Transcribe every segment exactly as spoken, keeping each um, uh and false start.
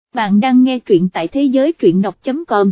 Bạn đang nghe truyện tại thế giới truyện đọc chấm com.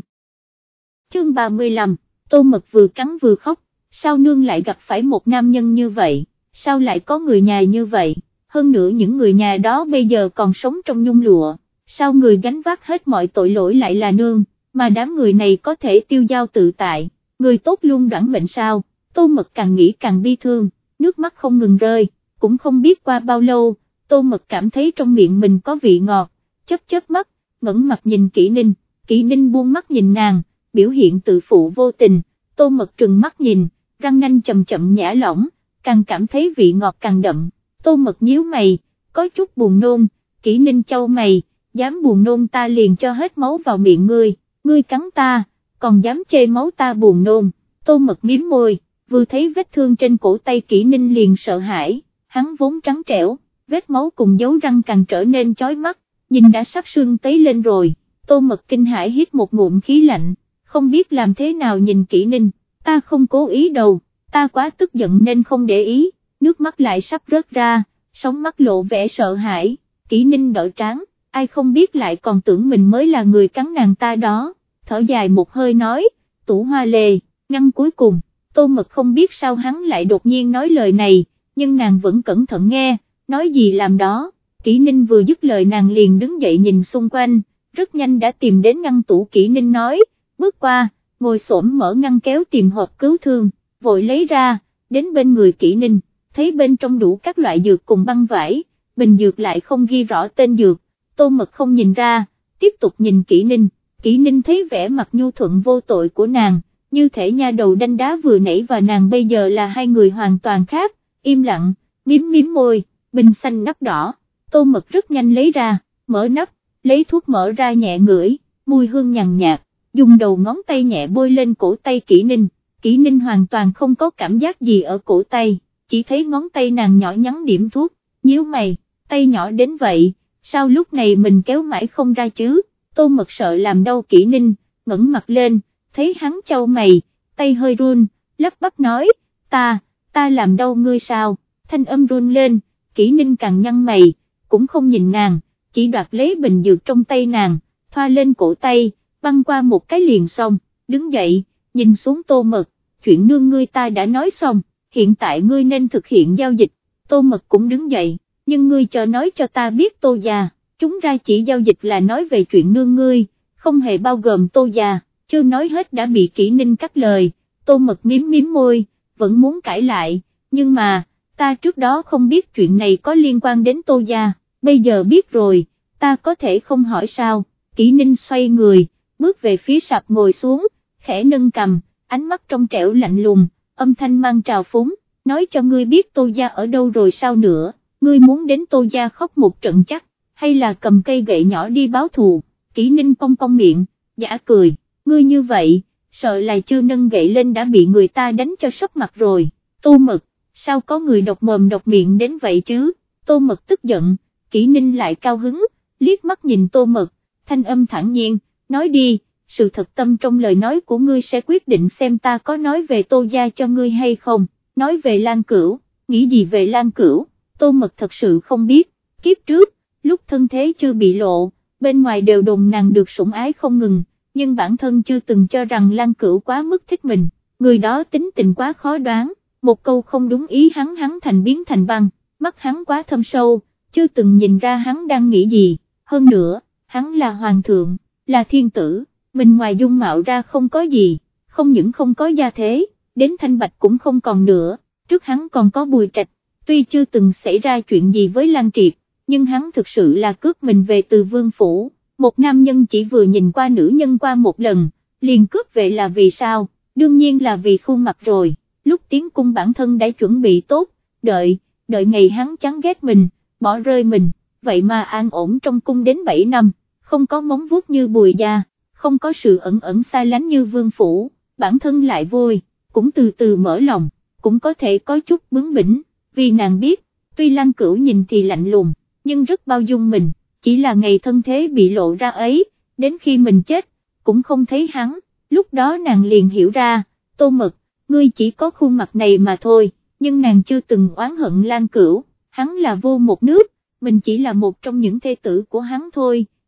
Chương ba mươi lăm, Tô Mật vừa cắn vừa khóc, sao nương lại gặp phải một nam nhân như vậy, sao lại có người nhà như vậy, hơn nữa những người nhà đó bây giờ còn sống trong nhung lụa, sao người gánh vác hết mọi tội lỗi lại là nương, mà đám người này có thể tiêu dao tự tại, người tốt luôn đoản mệnh sao. Tô Mật càng nghĩ càng bi thương, nước mắt không ngừng rơi, cũng không biết qua bao lâu, Tô Mật cảm thấy trong miệng mình có vị ngọt, chớp chớp mắt, ngẩng mặt nhìn Kỷ Ninh, Kỷ Ninh buông mắt nhìn nàng, biểu hiện tự phụ vô tình, Tô Mật trừng mắt nhìn, răng nanh chậm chậm nhả lỏng, càng cảm thấy vị ngọt càng đậm, Tô Mật nhíu mày, có chút buồn nôn, Kỷ Ninh chau mày, dám buồn nôn ta liền cho hết máu vào miệng ngươi, ngươi cắn ta, còn dám chê máu ta buồn nôn. Tô Mật miếm môi, vừa thấy vết thương trên cổ tay Kỷ Ninh liền sợ hãi, hắn vốn trắng trẻo, vết máu cùng dấu răng càng trở nên chói mắt, nhìn đã sắc sưng tấy lên rồi. Tô Mật kinh hãi hít một ngụm khí lạnh, không biết làm thế nào nhìn Kỷ Ninh, ta không cố ý đâu, ta quá tức giận nên không để ý, nước mắt lại sắp rớt ra, sóng mắt lộ vẻ sợ hãi. Kỷ Ninh đỡ trán, ai không biết lại còn tưởng mình mới là người cắn nàng ta đó, thở dài một hơi nói, tủ hoa lê, ngăn cuối cùng. Tô Mật không biết sao hắn lại đột nhiên nói lời này, nhưng nàng vẫn cẩn thận nghe, nói gì làm đó. Kỷ Ninh vừa dứt lời nàng liền đứng dậy nhìn xung quanh, rất nhanh đã tìm đến ngăn tủ. Kỷ Ninh nói, bước qua, ngồi xổm mở ngăn kéo tìm hộp cứu thương, vội lấy ra, đến bên người Kỷ Ninh, thấy bên trong đủ các loại dược cùng băng vải, bình dược lại không ghi rõ tên dược. Tô Mật không nhìn ra, tiếp tục nhìn Kỷ Ninh, Kỷ Ninh thấy vẻ mặt nhu thuận vô tội của nàng, như thể nha đầu đanh đá vừa nãy và nàng bây giờ là hai người hoàn toàn khác, im lặng, miếm miếm môi, bình xanh nắp đỏ. Tô Mật rất nhanh lấy ra, mở nắp, lấy thuốc mở ra nhẹ ngửi, mùi hương nhàn nhạt, dùng đầu ngón tay nhẹ bôi lên cổ tay Kỷ Ninh. Kỷ Ninh hoàn toàn không có cảm giác gì ở cổ tay, chỉ thấy ngón tay nàng nhỏ nhắn điểm thuốc, nhíu mày, tay nhỏ đến vậy, sao lúc này mình kéo mãi không ra chứ. Tô Mật sợ làm đau Kỷ Ninh, ngẩng mặt lên, thấy hắn chau mày, tay hơi run, lắp bắp nói, ta, ta làm đau ngươi sao, thanh âm run lên. Kỷ Ninh càng nhăn mày, cũng không nhìn nàng, chỉ đoạt lấy bình dược trong tay nàng, thoa lên cổ tay, băng qua một cái liền xong, đứng dậy, nhìn xuống Tô Mật, chuyện nương ngươi ta đã nói xong, hiện tại ngươi nên thực hiện giao dịch. Tô Mật cũng đứng dậy, nhưng ngươi cho nói cho ta biết Tô gia, chúng ra chỉ giao dịch là nói về chuyện nương ngươi, không hề bao gồm Tô gia. Chưa nói hết đã bị Kỷ Ninh cắt lời. Tô Mật miếm miếm môi, vẫn muốn cãi lại, nhưng mà, ta trước đó không biết chuyện này có liên quan đến Tô gia, bây giờ biết rồi, ta có thể không hỏi sao. Kỷ Ninh xoay người, bước về phía sạp ngồi xuống, khẽ nâng cằm, ánh mắt trong trẻo lạnh lùng, âm thanh mang trào phúng, nói cho ngươi biết Tô gia ở đâu rồi sao nữa, ngươi muốn đến Tô gia khóc một trận chắc, hay là cầm cây gậy nhỏ đi báo thù. Kỷ Ninh cong cong miệng, giả cười, ngươi như vậy, sợ là chưa nâng gậy lên đã bị người ta đánh cho sấp mặt rồi. Tô Mật, sao có người độc mồm độc miệng đến vậy chứ. Tô Mật tức giận, Kỷ Ninh lại cao hứng, liếc mắt nhìn Tô Mật, thanh âm thản nhiên, nói đi, sự thật tâm trong lời nói của ngươi sẽ quyết định xem ta có nói về Tô gia cho ngươi hay không. Nói về Lan Cửu, nghĩ gì về Lan Cửu. Tô Mật thật sự không biết, kiếp trước, lúc thân thế chưa bị lộ, bên ngoài đều đồn nàng được sủng ái không ngừng, nhưng bản thân chưa từng cho rằng Lan Cửu quá mức thích mình, người đó tính tình quá khó đoán, một câu không đúng ý hắn hắn thành biến thành băng, mắt hắn quá thâm sâu, chưa từng nhìn ra hắn đang nghĩ gì. Hơn nữa, hắn là hoàng thượng, là thiên tử, mình ngoài dung mạo ra không có gì, không những không có gia thế, đến thanh bạch cũng không còn nữa, trước hắn còn có Bùi Trạch, tuy chưa từng xảy ra chuyện gì với Lan Triệt, nhưng hắn thực sự là cướp mình về từ vương phủ. Một nam nhân chỉ vừa nhìn qua nữ nhân qua một lần, liền cướp về là vì sao, đương nhiên là vì khuôn mặt rồi. Lúc tiến cung bản thân đã chuẩn bị tốt, đợi, đợi ngày hắn chán ghét mình, bỏ rơi mình, vậy mà an ổn trong cung đến bảy năm, không có móng vuốt như Bùi gia, không có sự ẩn ẩn xa lánh như vương phủ, bản thân lại vui, cũng từ từ mở lòng, cũng có thể có chút bướng bỉnh, vì nàng biết, tuy Lan Cửu nhìn thì lạnh lùng, nhưng rất bao dung mình. Chỉ là ngày thân thế bị lộ ra ấy, đến khi mình chết, cũng không thấy hắn, lúc đó nàng liền hiểu ra, Tô Mật, ngươi chỉ có khuôn mặt này mà thôi, nhưng nàng chưa từng oán hận Lan Cửu, hắn là vua một nước, mình chỉ là một trong những thê tử của hắn thôi,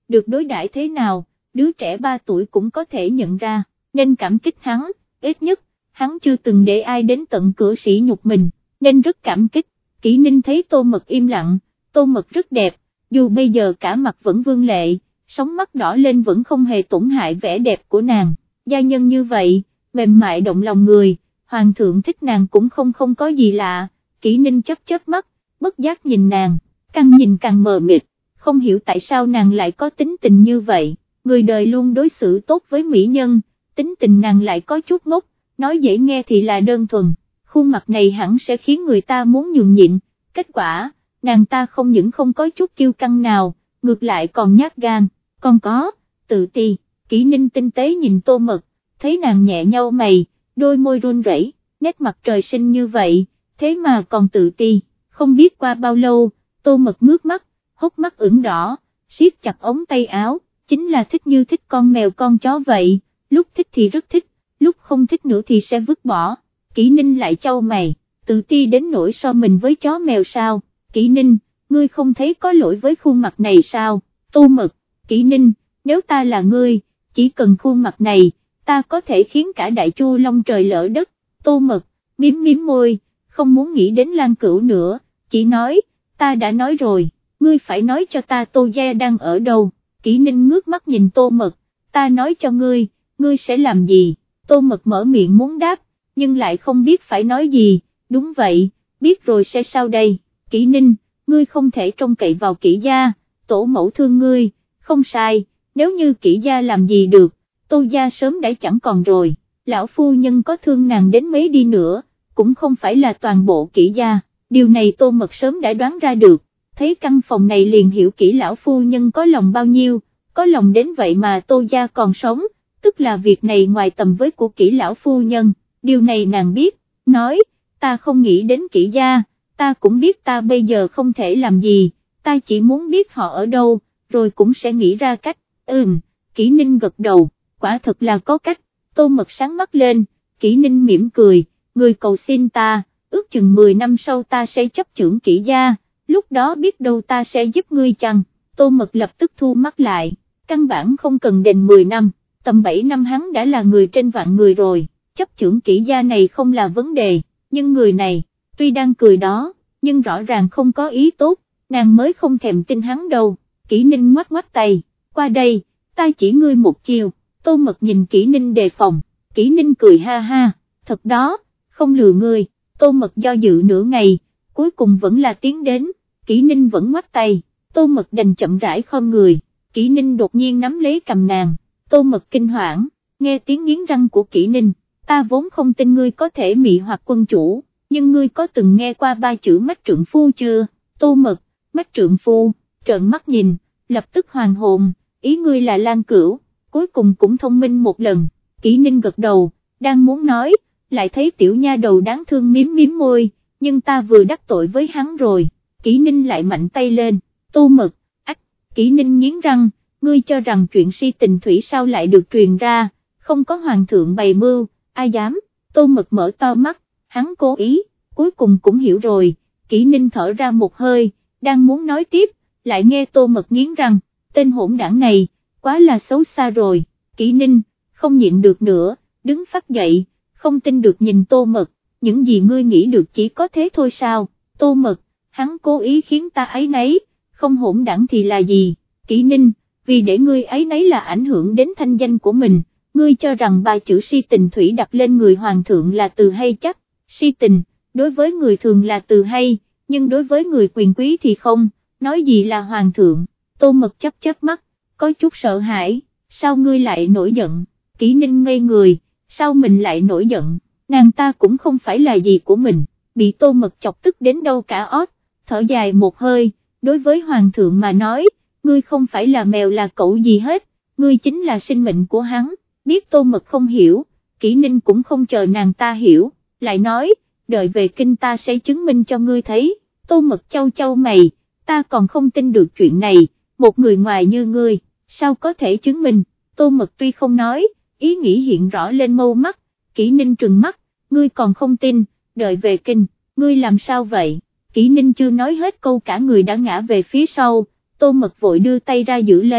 được đối đãi thế nào, đứa trẻ ba tuổi cũng có thể nhận ra, nên cảm kích hắn, ít nhất, hắn chưa từng để ai đến tận cửa sỉ nhục mình, nên rất cảm kích. Kỷ Ninh thấy Tô Mật im lặng, Tô Mật rất đẹp, dù bây giờ cả mặt vẫn vương lệ, sóng mắt đỏ lên vẫn không hề tổn hại vẻ đẹp của nàng, gia nhân như vậy, mềm mại động lòng người, hoàng thượng thích nàng cũng không không có gì lạ. Kỷ Ninh chớp chớp mắt, bất giác nhìn nàng, càng nhìn càng mờ mịt, không hiểu tại sao nàng lại có tính tình như vậy, người đời luôn đối xử tốt với mỹ nhân, tính tình nàng lại có chút ngốc, nói dễ nghe thì là đơn thuần, khuôn mặt này hẳn sẽ khiến người ta muốn nhường nhịn, kết quả, nàng ta không những không có chút kiêu căng nào, ngược lại còn nhát gan, còn có, tự ti. Kỷ Ninh tinh tế nhìn Tô Mật, thấy nàng nhẹ nhâu mày, đôi môi run rẩy, nét mặt trời sinh như vậy, thế mà còn tự ti, không biết qua bao lâu, Tô Mật ngước mắt, hốc mắt ửng đỏ, siết chặt ống tay áo, chính là thích như thích con mèo con chó vậy, lúc thích thì rất thích, lúc không thích nữa thì sẽ vứt bỏ. Kỷ Ninh lại chau mày, tự ti đến nỗi so mình với chó mèo sao? Kỷ Ninh, ngươi không thấy có lỗi với khuôn mặt này sao? Tô Mật, Kỷ Ninh, nếu ta là ngươi, chỉ cần khuôn mặt này, ta có thể khiến cả Đại Chu long trời lỡ đất. Tô Mật, miếm miếm môi, không muốn nghĩ đến Lan Cửu nữa, chỉ nói, ta đã nói rồi, ngươi phải nói cho ta Tô gia đang ở đâu. Kỷ Ninh ngước mắt nhìn Tô Mật, ta nói cho ngươi, ngươi sẽ làm gì? Tô Mật mở miệng muốn đáp, nhưng lại không biết phải nói gì. Đúng vậy, biết rồi sẽ sao đây? Kỷ Ninh, ngươi không thể trông cậy vào Kỷ gia, tổ mẫu thương ngươi, không sai, nếu như Kỷ gia làm gì được, Tô gia sớm đã chẳng còn rồi, lão phu nhân có thương nàng đến mấy đi nữa, cũng không phải là toàn bộ Kỷ gia, điều này Tô Mật sớm đã đoán ra được, thấy căn phòng này liền hiểu Kỷ lão phu nhân có lòng bao nhiêu, có lòng đến vậy mà Tô gia còn sống, tức là việc này ngoài tầm với của Kỷ lão phu nhân, điều này nàng biết, nói, ta không nghĩ đến Kỷ gia, ta cũng biết ta bây giờ không thể làm gì, ta chỉ muốn biết họ ở đâu, rồi cũng sẽ nghĩ ra cách. Ừm, Kỷ Ninh gật đầu, quả thật là có cách. Tô Mật sáng mắt lên, Kỷ Ninh mỉm cười, người cầu xin ta, ước chừng mười năm sau ta sẽ chấp chưởng Kỷ gia, lúc đó biết đâu ta sẽ giúp ngươi chăng? Tô Mật lập tức thu mắt lại, căn bản không cần đền mười năm, tầm bảy năm hắn đã là người trên vạn người rồi, chấp chưởng Kỷ gia này không là vấn đề, nhưng người này, tuy đang cười đó, nhưng rõ ràng không có ý tốt, nàng mới không thèm tin hắn đâu. Kỷ Ninh ngoắc ngoắc tay, qua đây, ta chỉ ngươi một chiều. Tô Mật nhìn Kỷ Ninh đề phòng, Kỷ Ninh cười ha ha, thật đó, không lừa ngươi. Tô Mật do dự nửa ngày, cuối cùng vẫn là tiến đến, Kỷ Ninh vẫn ngoắc tay, Tô Mật đành chậm rãi khom người, Kỷ Ninh đột nhiên nắm lấy cầm nàng, Tô Mật kinh hoảng, nghe tiếng nghiến răng của Kỷ Ninh, ta vốn không tin ngươi có thể mị hoặc quân chủ, nhưng ngươi có từng nghe qua ba chữ Mách trượng phu chưa? Tô Mật, Mách trượng phu, trợn mắt nhìn, lập tức hoàn hồn, ý ngươi là Lan Cửu, cuối cùng cũng thông minh một lần. Kỷ Ninh gật đầu, đang muốn nói, lại thấy tiểu nha đầu đáng thương miếm miếm môi, nhưng ta vừa đắc tội với hắn rồi. Kỷ Ninh lại mạnh tay lên, Tô Mật, ách. Kỷ Ninh nghiến răng, ngươi cho rằng chuyện si tình thủy sao lại được truyền ra, không có hoàng thượng bày mưu, ai dám? Tô Mật mở to mắt, hắn cố ý, cuối cùng cũng hiểu rồi. Kỷ Ninh thở ra một hơi, đang muốn nói tiếp, lại nghe Tô Mật nghiến răng, tên hỗn đảng này, quá là xấu xa rồi. Kỷ Ninh, không nhịn được nữa, đứng phát dậy, không tin được nhìn Tô Mật, những gì ngươi nghĩ được chỉ có thế thôi sao? Tô Mật, hắn cố ý khiến ta ấy nấy, không hỗn đảng thì là gì? Kỷ Ninh, vì để ngươi ấy nấy là ảnh hưởng đến thanh danh của mình, ngươi cho rằng ba chữ si tình thủy đặt lên người hoàng thượng là từ hay chắc? Si tình, đối với người thường là từ hay, nhưng đối với người quyền quý thì không, nói gì là hoàng thượng? Tô Mật chớp chớp mắt, có chút sợ hãi, sao ngươi lại nổi giận? Kỷ Ninh ngây người, sao mình lại nổi giận, nàng ta cũng không phải là gì của mình, bị Tô Mật chọc tức đến đâu cả ót, thở dài một hơi, đối với hoàng thượng mà nói, ngươi không phải là mèo là cẩu gì hết, ngươi chính là sinh mệnh của hắn. Biết Tô Mật không hiểu, Kỷ Ninh cũng không chờ nàng ta hiểu, lại nói, đợi về kinh ta sẽ chứng minh cho ngươi thấy. Tô Mật chau chau mày, ta còn không tin được chuyện này, một người ngoài như ngươi, sao có thể chứng minh? Tô Mật tuy không nói, ý nghĩ hiện rõ lên mâu mắt. Kỷ Ninh trừng mắt, ngươi còn không tin, đợi về kinh, ngươi làm sao vậy? Kỷ Ninh chưa nói hết câu cả người đã ngã về phía sau, Tô Mật vội đưa tay ra giữ lấy,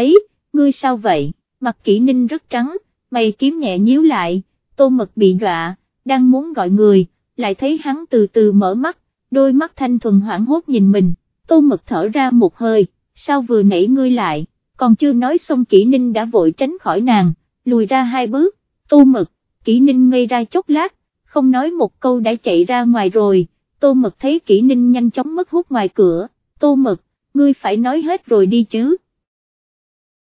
ngươi sao vậy, mặt Kỷ Ninh rất trắng, mày kiếm nhẹ nhíu lại, Tô Mật bị dọa, đang muốn gọi người, lại thấy hắn từ từ mở mắt, đôi mắt thanh thuần hoảng hốt nhìn mình, Tô Mật thở ra một hơi, sao vừa nãy ngươi lại, còn chưa nói xong Kỷ Ninh đã vội tránh khỏi nàng, lùi ra hai bước, Tô Mật, Kỷ Ninh ngây ra chốc lát, không nói một câu đã chạy ra ngoài rồi, Tô Mật thấy Kỷ Ninh nhanh chóng mất hút ngoài cửa, Tô Mật, ngươi phải nói hết rồi đi chứ.